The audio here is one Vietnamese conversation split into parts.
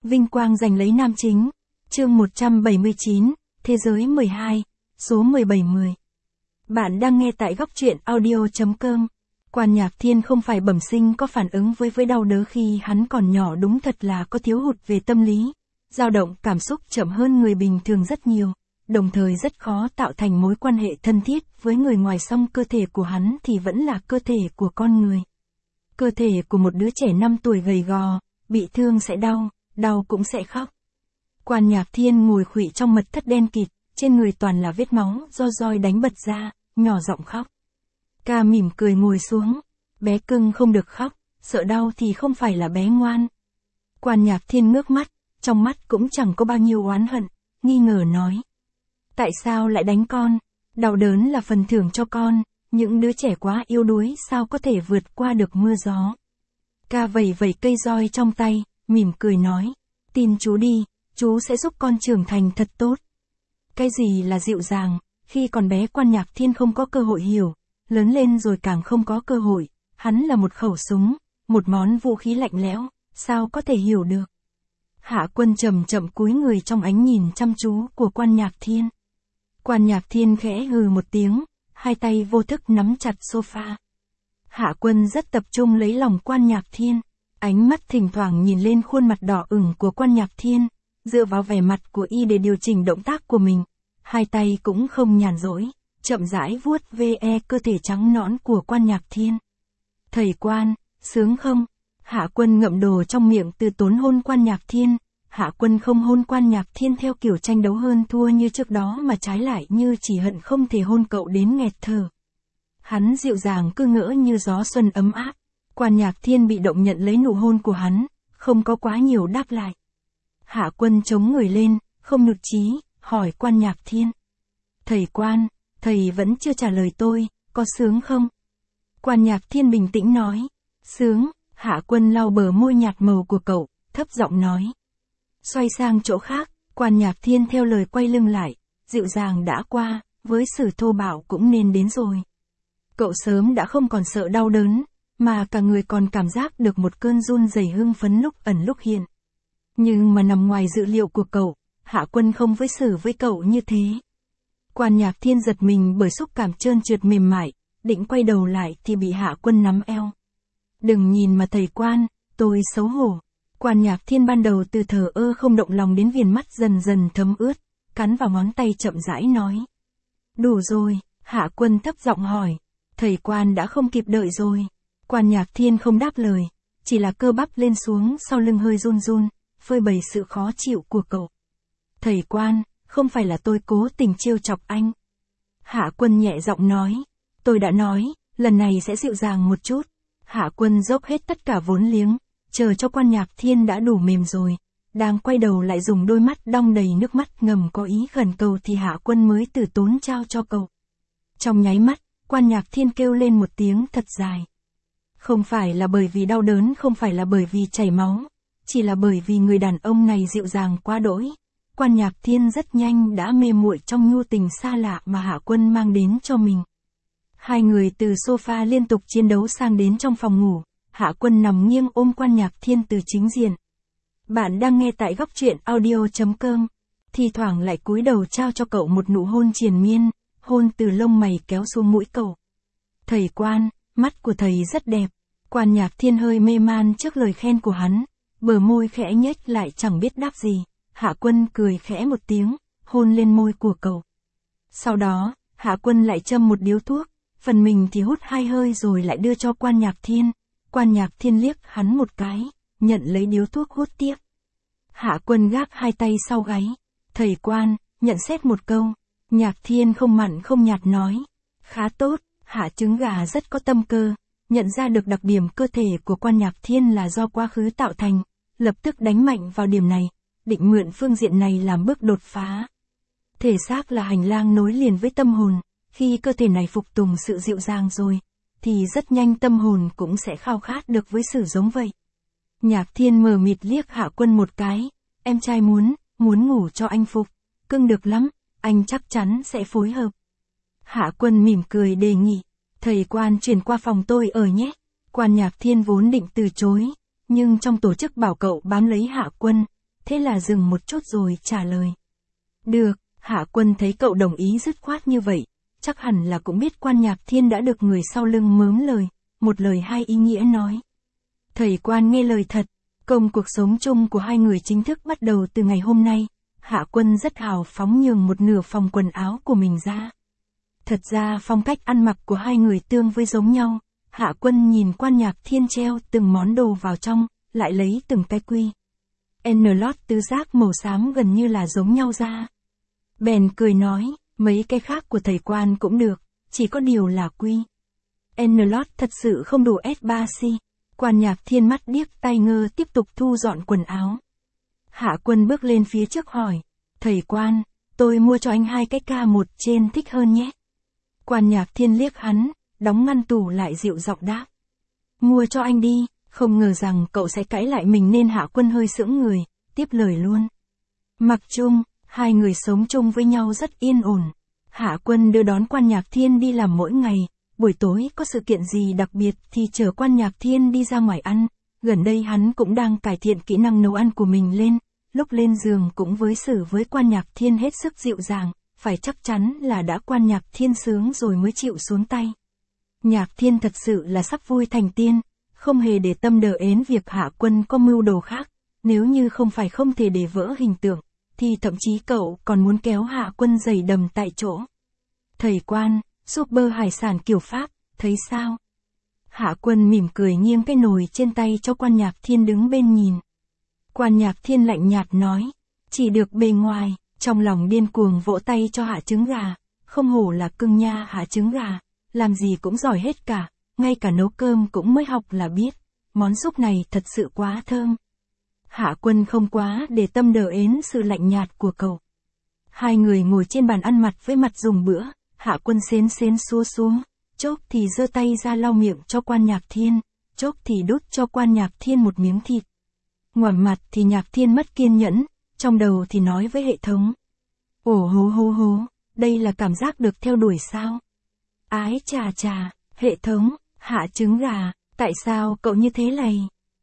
Vinh quang giành lấy nam chính. Chương 179, Thế giới 12, số 1710. Bạn đang nghe tại góc truyện audio.com. Quan Nhạc Thiên không phải bẩm sinh có phản ứng với đau đớn khi hắn còn nhỏ, đúng thật là có thiếu hụt về tâm lý. Dao động cảm xúc chậm hơn người bình thường rất nhiều, đồng thời rất khó tạo thành mối quan hệ thân thiết với người ngoài, song cơ thể của hắn thì vẫn là cơ thể của con người. Cơ thể của một đứa trẻ 5 tuổi gầy gò, bị thương sẽ đau cũng sẽ khóc. Quan Nhạc Thiên ngồi khuỵu trong mật thất đen kịt, trên người toàn là vết máu do roi đánh bật ra, nhỏ giọng khóc. Ca mỉm cười ngồi xuống, bé cưng không được khóc, sợ đau thì không phải là bé ngoan. Quan Nhạc Thiên ngước mắt, trong mắt cũng chẳng có bao nhiêu oán hận, nghi ngờ nói. Tại sao lại đánh con? Đau đớn là phần thưởng cho con, những đứa trẻ quá yếu đuối sao có thể vượt qua được mưa gió. Ca vẩy vẩy cây roi trong tay, mỉm cười nói. Tin chú đi, chú sẽ giúp con trưởng thành thật tốt. Cái gì là dịu dàng, khi còn bé Quan Nhạc Thiên không có cơ hội hiểu, lớn lên rồi càng không có cơ hội, hắn là một khẩu súng, một món vũ khí lạnh lẽo, sao có thể hiểu được. Hạ Quân chậm chậm cúi người trong ánh nhìn chăm chú của Quan Nhạc Thiên. Quan Nhạc Thiên khẽ hừ một tiếng, hai tay vô thức nắm chặt sofa. Hạ Quân rất tập trung lấy lòng Quan Nhạc Thiên, ánh mắt thỉnh thoảng nhìn lên khuôn mặt đỏ ửng của Quan Nhạc Thiên, dựa vào vẻ mặt của y để điều chỉnh động tác của mình. Hai tay cũng không nhàn rỗi, chậm rãi vuốt ve cơ thể trắng nõn của Quan Nhạc Thiên. Thầy Quan, sướng không? Hạ Quân ngậm đồ trong miệng từ tốn hôn Quan Nhạc Thiên. Hạ Quân không hôn Quan Nhạc Thiên theo kiểu tranh đấu hơn thua như trước đó, mà trái lại như chỉ hận không thể hôn cậu đến nghẹt thở. Hắn dịu dàng cứ ngỡ như gió xuân ấm áp. Quan Nhạc Thiên bị động nhận lấy nụ hôn của hắn, không có quá nhiều đáp lại. Hạ Quân chống người lên, không nhụt chí, hỏi Quan Nhạc Thiên. Thầy Quan, thầy vẫn chưa trả lời tôi, có sướng không? Quan Nhạc Thiên bình tĩnh nói. Sướng. Hạ Quân lau bờ môi nhạt màu của cậu, thấp giọng nói. Xoay sang chỗ khác, Quan Nhạc Thiên theo lời quay lưng lại, dịu dàng đã qua, với sự thô bạo cũng nên đến rồi. Cậu sớm đã không còn sợ đau đớn, mà cả người còn cảm giác được một cơn run rẩy hưng phấn lúc ẩn lúc hiện. Nhưng mà nằm ngoài dự liệu của cậu, Hạ Quân không đối xử với cậu như thế. Quan Nhạc Thiên giật mình bởi xúc cảm trơn trượt mềm mại, định quay đầu lại thì bị Hạ Quân nắm eo. Đừng nhìn mà thầy Quan, tôi xấu hổ. Quan Nhạc Thiên ban đầu từ thờ ơ không động lòng đến viền mắt dần dần thấm ướt, cắn vào ngón tay chậm rãi nói. Đủ rồi. Hạ Quân thấp giọng hỏi. Thầy Quan đã không kịp đợi rồi. Quan Nhạc Thiên không đáp lời, chỉ là cơ bắp lên xuống sau lưng hơi run run, phơi bày sự khó chịu của cậu. Thầy Quan, không phải là tôi cố tình trêu chọc anh. Hạ Quân nhẹ giọng nói. Tôi đã nói, lần này sẽ dịu dàng một chút. Hạ Quân dốc hết tất cả vốn liếng, chờ cho Quan Nhạc Thiên đã đủ mềm rồi, đang quay đầu lại dùng đôi mắt đong đầy nước mắt ngầm có ý khẩn cầu thì Hạ Quân mới từ tốn trao cho cậu. Trong nháy mắt, Quan Nhạc Thiên kêu lên một tiếng thật dài. Không phải là bởi vì đau đớn, không phải là bởi vì chảy máu, chỉ là bởi vì người đàn ông này dịu dàng quá đỗi. Quan Nhạc Thiên rất nhanh đã mê muội trong nhu tình xa lạ mà Hạ Quân mang đến cho mình. Hai người từ sofa liên tục chiến đấu sang đến trong phòng ngủ, Hạ Quân nằm nghiêng ôm Quan Nhạc Thiên từ chính diện. Bạn đang nghe tại góc truyện audio.com, thi thoảng lại cúi đầu trao cho cậu một nụ hôn triền miên, hôn từ lông mày kéo xuống mũi cậu. Thầy Quan, mắt của thầy rất đẹp. Quan Nhạc Thiên hơi mê man trước lời khen của hắn, bờ môi khẽ nhếch lại chẳng biết đáp gì. Hạ Quân cười khẽ một tiếng, hôn lên môi của cậu. Sau đó, Hạ Quân lại châm một điếu thuốc, phần mình thì hút 2 hơi rồi lại đưa cho Quan Nhạc Thiên. Quan Nhạc Thiên liếc hắn một cái, nhận lấy điếu thuốc hút tiếp. Hạ Quân gác 2 tay sau gáy. Thầy Quan, nhận xét một câu. Nhạc Thiên không mặn không nhạt nói. Khá tốt. Hạ Trứng Gà rất có tâm cơ, nhận ra được đặc điểm cơ thể của Quan Nhạc Thiên là do quá khứ tạo thành, lập tức đánh mạnh vào điểm này, định mượn phương diện này làm bước đột phá. Thể xác là hành lang nối liền với tâm hồn, khi cơ thể này phục tùng sự dịu dàng rồi, thì rất nhanh tâm hồn cũng sẽ khao khát được với sự giống vậy. Nhạc Thiên mờ mịt liếc Hạ Quân một cái. Em trai muốn ngủ cho anh phục. Cưng được lắm, anh chắc chắn sẽ phối hợp. Hạ Quân mỉm cười đề nghị. Thầy Quan chuyển qua phòng tôi ở nhé. Quan Nhạc Thiên vốn định từ chối, nhưng trong tổ chức bảo cậu bám lấy Hạ Quân, thế là dừng một chút rồi trả lời. Được, Hạ Quân thấy cậu đồng ý dứt khoát như vậy, chắc hẳn là cũng biết Quan Nhạc Thiên đã được người sau lưng mớm lời, một lời hai ý nghĩa nói. Thầy Quan nghe lời thật, công cuộc sống chung của hai người chính thức bắt đầu từ ngày hôm nay. Hạ Quân rất hào phóng nhường một nửa phòng quần áo của mình ra. Thật ra phong cách ăn mặc của hai người tương với giống nhau. Hạ Quân nhìn Quan Nhạc Thiên treo từng món đồ vào trong, lại lấy từng cái quy N-lót tứ giác màu xám gần như là giống nhau ra. Bèn cười nói, mấy cái khác của thầy Quan cũng được, chỉ có điều là quy N-lót thật sự không đủ S3C. Quan Nhạc Thiên mắt điếc tai ngơ tiếp tục thu dọn quần áo. Hạ Quân bước lên phía trước hỏi, thầy Quan, tôi mua cho anh 2 cái K1 trên thích hơn nhé. Quan Nhạc Thiên liếc hắn, đóng ngăn tủ lại dịu giọng đáp. Mua cho anh đi, không ngờ rằng cậu sẽ cãi lại mình nên Hạ Quân hơi sững người, tiếp lời luôn. Mặc chung, hai người sống chung với nhau rất yên ổn. Hạ Quân đưa đón Quan Nhạc Thiên đi làm mỗi ngày, buổi tối có sự kiện gì đặc biệt thì chở Quan Nhạc Thiên đi ra ngoài ăn. Gần đây hắn cũng đang cải thiện kỹ năng nấu ăn của mình lên, lúc lên giường cũng với xử với Quan Nhạc Thiên hết sức dịu dàng, phải chắc chắn là đã Quan Nhạc Thiên sướng rồi mới chịu xuống tay. Nhạc Thiên thật sự là sắp vui thành tiên, không hề để tâm đờ ến việc Hạ Quân có mưu đồ khác, nếu như không phải không thể để vỡ hình tượng, thì thậm chí cậu còn muốn kéo Hạ Quân giày đầm tại chỗ. Thầy Quan, super hải sản kiểu Pháp, thấy sao? Hạ Quân mỉm cười nghiêng cái nồi trên tay cho Quan Nhạc Thiên đứng bên nhìn. Quan Nhạc Thiên lạnh nhạt nói, chỉ được bề ngoài, trong lòng điên cuồng vỗ tay cho Hạ trứng gà, không hổ là cưng nha Hạ trứng gà, làm gì cũng giỏi hết cả, ngay cả nấu cơm cũng mới học là biết, món súp này thật sự quá thơm. Hạ Quân không quá để tâm đờ ến sự lạnh nhạt của cậu. Hai người ngồi trên bàn ăn mặt với mặt dùng bữa, Hạ Quân xến xúa xuống, chốc thì giơ tay ra lau miệng cho Quan Nhạc Thiên, chốc thì đút cho Quan Nhạc Thiên một miếng thịt. Ngoảnh mặt thì Nhạc Thiên mất kiên nhẫn, trong đầu thì nói với hệ thống. Ồ hô, đây là cảm giác được theo đuổi sao? Ái chà, hệ thống, Hạ trứng gà, tại sao cậu như thế này?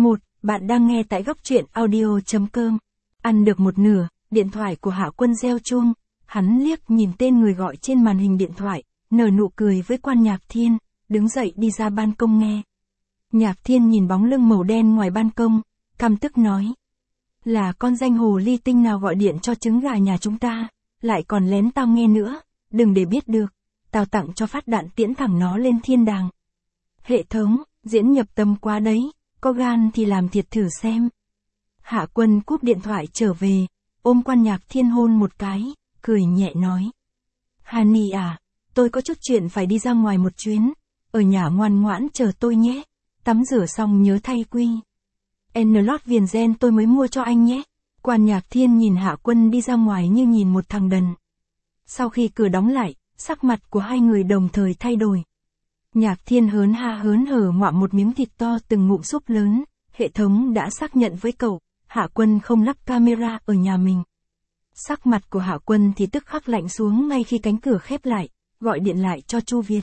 Bạn đang nghe tại góc truyện audio.com. Ăn được một nửa, điện thoại của Hạ Quân reo chuông, hắn liếc nhìn tên người gọi trên màn hình điện thoại, nở nụ cười với Quan Nhạc Thiên, đứng dậy đi ra ban công nghe. Nhạc Thiên nhìn bóng lưng màu đen ngoài ban công, căm tức nói. Là con danh hồ ly tinh nào gọi điện cho trứng gà nhà chúng ta, lại còn lén tao nghe nữa, đừng để biết được, tao tặng cho phát đạn tiễn thẳng nó lên thiên đàng. Hệ thống, diễn nhập tâm quá đấy, có gan thì làm thiệt thử xem. Hạ Quân cúp điện thoại trở về, ôm Quan Nhạc Thiên hôn một cái, cười nhẹ nói. Hani à, tôi có chút chuyện phải đi ra ngoài một chuyến, ở nhà ngoan ngoãn chờ tôi nhé, tắm rửa xong nhớ thay quy N-lót viền gen tôi mới mua cho anh nhé. Quan Nhạc Thiên nhìn Hạ Quân đi ra ngoài như nhìn một thằng đần. Sau khi cửa đóng lại, sắc mặt của hai người đồng thời thay đổi. Nhạc Thiên hớn hở ngoạm một miếng thịt to từng ngụm súp lớn, hệ thống đã xác nhận với cậu, Hạ Quân không lắp camera ở nhà mình. Sắc mặt của Hạ Quân thì tức khắc lạnh xuống ngay khi cánh cửa khép lại, gọi điện lại cho Chu Việt.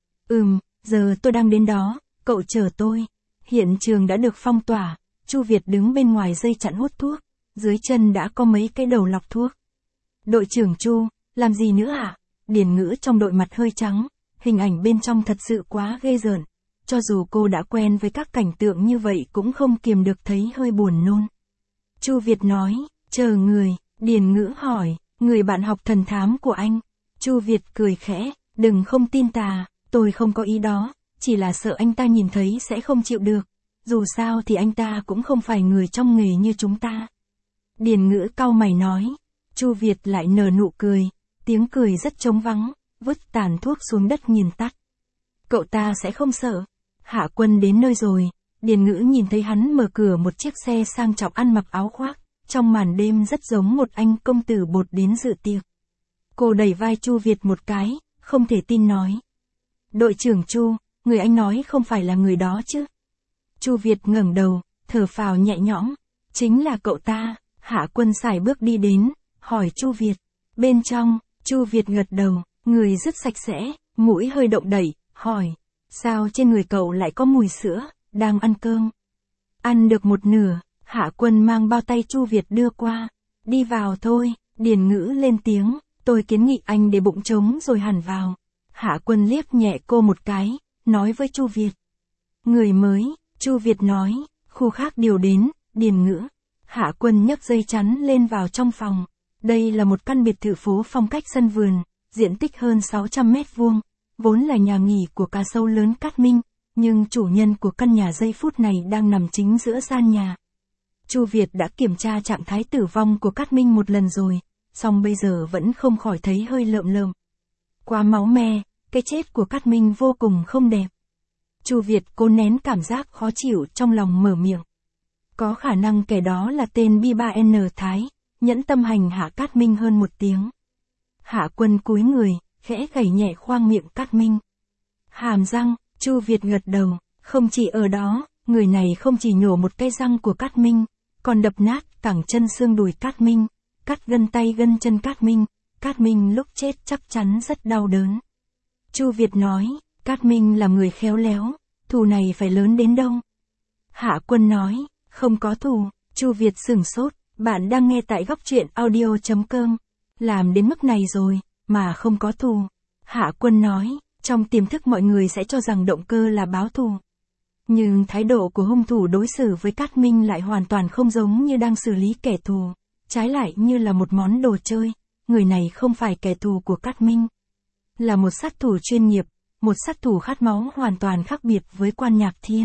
Giờ tôi đang đến đó, cậu chờ tôi. Hiện trường đã được phong tỏa, Chu Việt đứng bên ngoài dây chặn hút thuốc, dưới chân đã có mấy cái đầu lọc thuốc. Đội trưởng Chu, làm gì nữa ạ? Điền Ngữ trong đội mặt hơi trắng, hình ảnh bên trong thật sự quá ghê rợn. Cho dù cô đã quen với các cảnh tượng như vậy cũng không kiềm được thấy hơi buồn nôn. Chu Việt nói, chờ người, Điền Ngữ hỏi, người bạn học thần thám của anh. Chu Việt cười khẽ, đừng không tin tà, tôi không có ý đó, chỉ là sợ anh ta nhìn thấy sẽ không chịu được. Dù sao thì anh ta cũng không phải người trong nghề như chúng ta. Điền Ngữ cau mày nói, Chu Việt lại nở nụ cười, tiếng cười rất trống vắng, vứt tàn thuốc xuống đất nhìn tắt. Cậu ta sẽ không sợ. Hạ Quân đến nơi rồi, Điền Ngữ nhìn thấy hắn mở cửa một chiếc xe sang trọng ăn mặc áo khoác, trong màn đêm rất giống một anh công tử bột đến dự tiệc. Cô đẩy vai Chu Việt một cái, không thể tin nói. Đội trưởng Chu, người anh nói không phải là người đó chứ? Chu Việt ngẩng đầu, thở phào nhẹ nhõm, chính là cậu ta. Hạ Quân sải bước đi đến, hỏi Chu Việt. Bên trong, Chu Việt gật đầu, người rất sạch sẽ, mũi hơi động đẩy, hỏi. Sao trên người cậu lại có mùi sữa, đang ăn cơm? Ăn được một nửa, Hạ Quân mang bao tay Chu Việt đưa qua. Đi vào thôi, Điền Ngữ lên tiếng, tôi kiến nghị anh để bụng trống rồi hẳn vào. Hạ Quân liếc nhẹ cô một cái, nói với Chu Việt. Người mới, Chu Việt nói, khu khác điều đến, Điền Ngữ. Hạ Quân nhấc dây chắn lên vào trong phòng. Đây là một căn biệt thự phố phong cách sân vườn, diện tích hơn 600 mét vuông, vốn là nhà nghỉ của cá sấu lớn Cát Minh, nhưng chủ nhân của căn nhà giây phút này đang nằm chính giữa gian nhà. Chu Việt đã kiểm tra trạng thái tử vong của Cát Minh một lần rồi, song bây giờ vẫn không khỏi thấy hơi lợm lợm. Quá máu me, cái chết của Cát Minh vô cùng không đẹp. Chu Việt cố nén cảm giác khó chịu trong lòng mở miệng. Có khả năng kẻ đó là tên B3N Thái, nhẫn tâm hành hạ Cát Minh hơn 1 tiếng. Hạ Quân cúi người, khẽ gảy nhẹ khoang miệng Cát Minh. Hàm răng, Chu Việt gật đầu, không chỉ ở đó, người này không chỉ nhổ một cái răng của Cát Minh, còn đập nát cẳng chân xương đùi Cát Minh, cắt gân tay gân chân Cát Minh. Cát Minh lúc chết chắc chắn rất đau đớn. Chu Việt nói, Cát Minh là người khéo léo, thù này phải lớn đến đâu? Hạ Quân nói, không có thù. Chu Việt sửng sốt, bạn đang nghe tại góc truyện audio.com. Làm đến mức này rồi, mà không có thù. Hạ Quân nói, trong tiềm thức mọi người sẽ cho rằng động cơ là báo thù. Nhưng thái độ của hung thủ đối xử với Cát Minh lại hoàn toàn không giống như đang xử lý kẻ thù, trái lại như là một món đồ chơi. Người này không phải kẻ thù của Cát Minh, là một sát thủ chuyên nghiệp, một sát thủ khát máu hoàn toàn khác biệt với Quan Nhạc Thiên.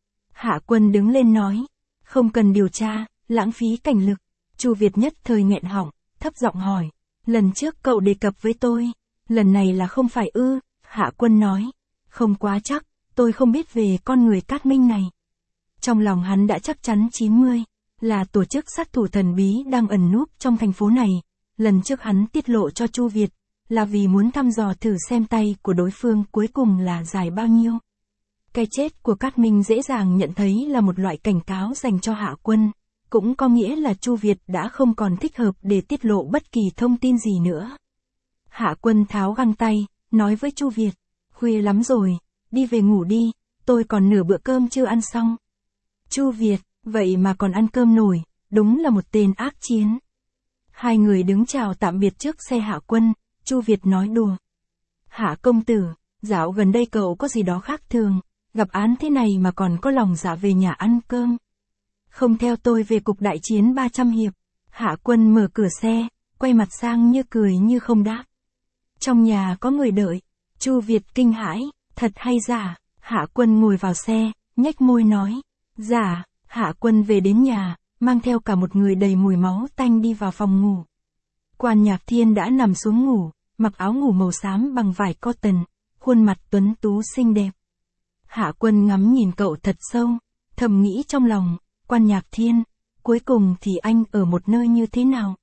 Hạ Quân đứng lên nói, không cần điều tra, lãng phí cảnh lực. Chu Việt nhất thời nghẹn họng, thấp giọng hỏi, lần trước cậu đề cập với tôi, lần này là không phải ư? Hạ Quân nói, không quá chắc, tôi không biết về con người Cát Minh này. Trong lòng hắn đã chắc chắn 90, là tổ chức sát thủ thần bí đang ẩn núp trong thành phố này. Lần trước hắn tiết lộ cho Chu Việt, là vì muốn thăm dò thử xem tay của đối phương cuối cùng là dài bao nhiêu. Cái chết của Cát Minh dễ dàng nhận thấy là một loại cảnh cáo dành cho Hạ Quân, cũng có nghĩa là Chu Việt đã không còn thích hợp để tiết lộ bất kỳ thông tin gì nữa. Hạ Quân tháo găng tay, nói với Chu Việt, khuya lắm rồi, đi về ngủ đi, tôi còn nửa bữa cơm chưa ăn xong. Chu Việt, vậy mà còn ăn cơm nổi, đúng là một tên ác chiến. Hai người đứng chào tạm biệt trước xe Hạ Quân, Chu Việt nói đùa. Hạ công tử, dạo gần đây cậu có gì đó khác thường, gặp án thế này mà còn có lòng dạ về nhà ăn cơm. Không theo tôi về cục đại chiến 300 hiệp. Hạ Quân mở cửa xe, quay mặt sang như cười như không đáp. Trong nhà có người đợi. Chu Việt kinh hãi, thật hay giả? Hạ Quân ngồi vào xe, nhếch môi nói, giả. Hạ Quân về đến nhà, mang theo cả một người đầy mùi máu tanh đi vào phòng ngủ. Quan Nhạc Thiên đã nằm xuống ngủ, mặc áo ngủ màu xám bằng vải cotton, khuôn mặt tuấn tú xinh đẹp. Hạ Quân ngắm nhìn cậu thật sâu, thầm nghĩ trong lòng, Quan Nhạc Thiên, cuối cùng thì anh ở một nơi như thế nào?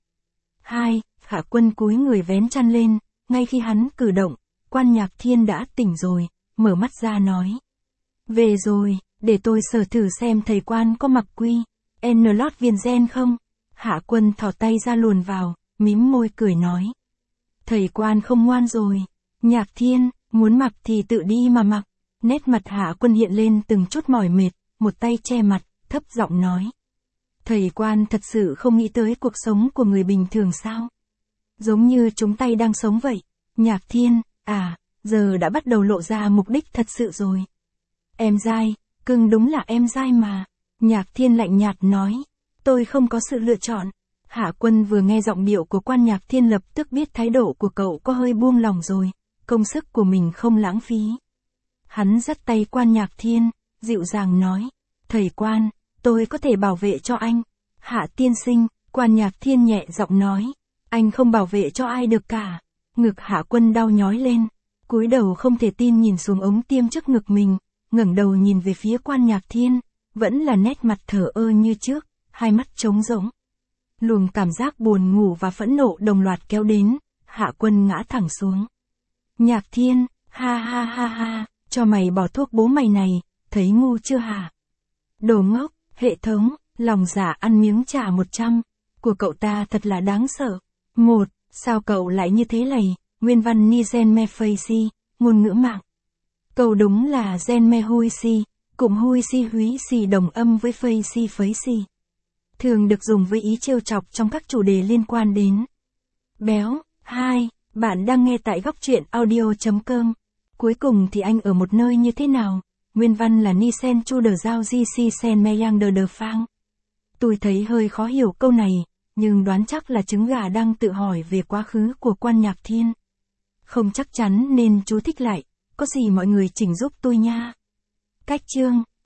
Hạ Quân cúi người vén chăn lên, ngay khi hắn cử động, Quan Nhạc Thiên đã tỉnh rồi, mở mắt ra nói. Về rồi, để tôi sờ thử xem thầy Quan có mặc quy N-lót viền gen không? Hạ Quân thò tay ra luồn vào, mím môi cười nói. Thầy Quan không ngoan rồi. Nhạc Thiên, muốn mặc thì tự đi mà mặc. Nét mặt Hạ Quân hiện lên từng chút mỏi mệt, một tay che mặt, thấp giọng nói. Thầy Quan thật sự không nghĩ tới cuộc sống của người bình thường sao? Giống như chúng tay đang sống vậy. Nhạc Thiên, giờ đã bắt đầu lộ ra mục đích thật sự rồi. Em dai, cưng đúng là em dai mà. Nhạc Thiên lạnh nhạt nói. Tôi không có sự lựa chọn. Hạ Quân vừa nghe giọng điệu của Quan Nhạc Thiên lập tức biết thái độ của cậu có hơi buông lòng rồi, công sức của mình không lãng phí. Hắn dắt tay Quan Nhạc Thiên, dịu dàng nói, thầy Quan, tôi có thể bảo vệ cho anh. Hạ tiên sinh, Quan Nhạc Thiên nhẹ giọng nói, anh không bảo vệ cho ai được cả. Ngực Hạ Quân đau nhói lên, cúi đầu không thể tin nhìn xuống ống tiêm trước ngực mình, ngẩng đầu nhìn về phía Quan Nhạc Thiên, vẫn là nét mặt thờ ơ như trước, hai mắt trống rỗng. Luồng cảm giác buồn ngủ và phẫn nộ đồng loạt kéo đến, Hạ Quân ngã thẳng xuống. Nhạc Thiên, ha, cho mày bỏ thuốc bố mày này, thấy ngu chưa hả? Đồ ngốc, hệ thống, lòng dạ ăn miếng trả 100, của cậu ta thật là đáng sợ. Sao cậu lại như thế này? Nguyên văn Nizen me Faisi, ngôn ngữ mạng. Câu đúng là Gen me Hui Si, cụm Hui Si Húy Si đồng âm với Faisi Phấy Si. thường được dùng với ý trêu chọc trong các chủ đề liên quan đến béo. 2. Bạn đang nghe tại góc truyện audio.com. Cuối cùng thì anh ở một nơi như thế nào? Nguyên văn là Ni sen chu đờ giao di si sen me yang đờ phang. Tôi thấy hơi khó hiểu câu này, nhưng đoán chắc là trứng gà đang tự hỏi về quá khứ của Quan Nhạc Thiên. Không chắc chắn nên chú thích lại, có gì mọi người chỉnh giúp tôi nha. Cách chương.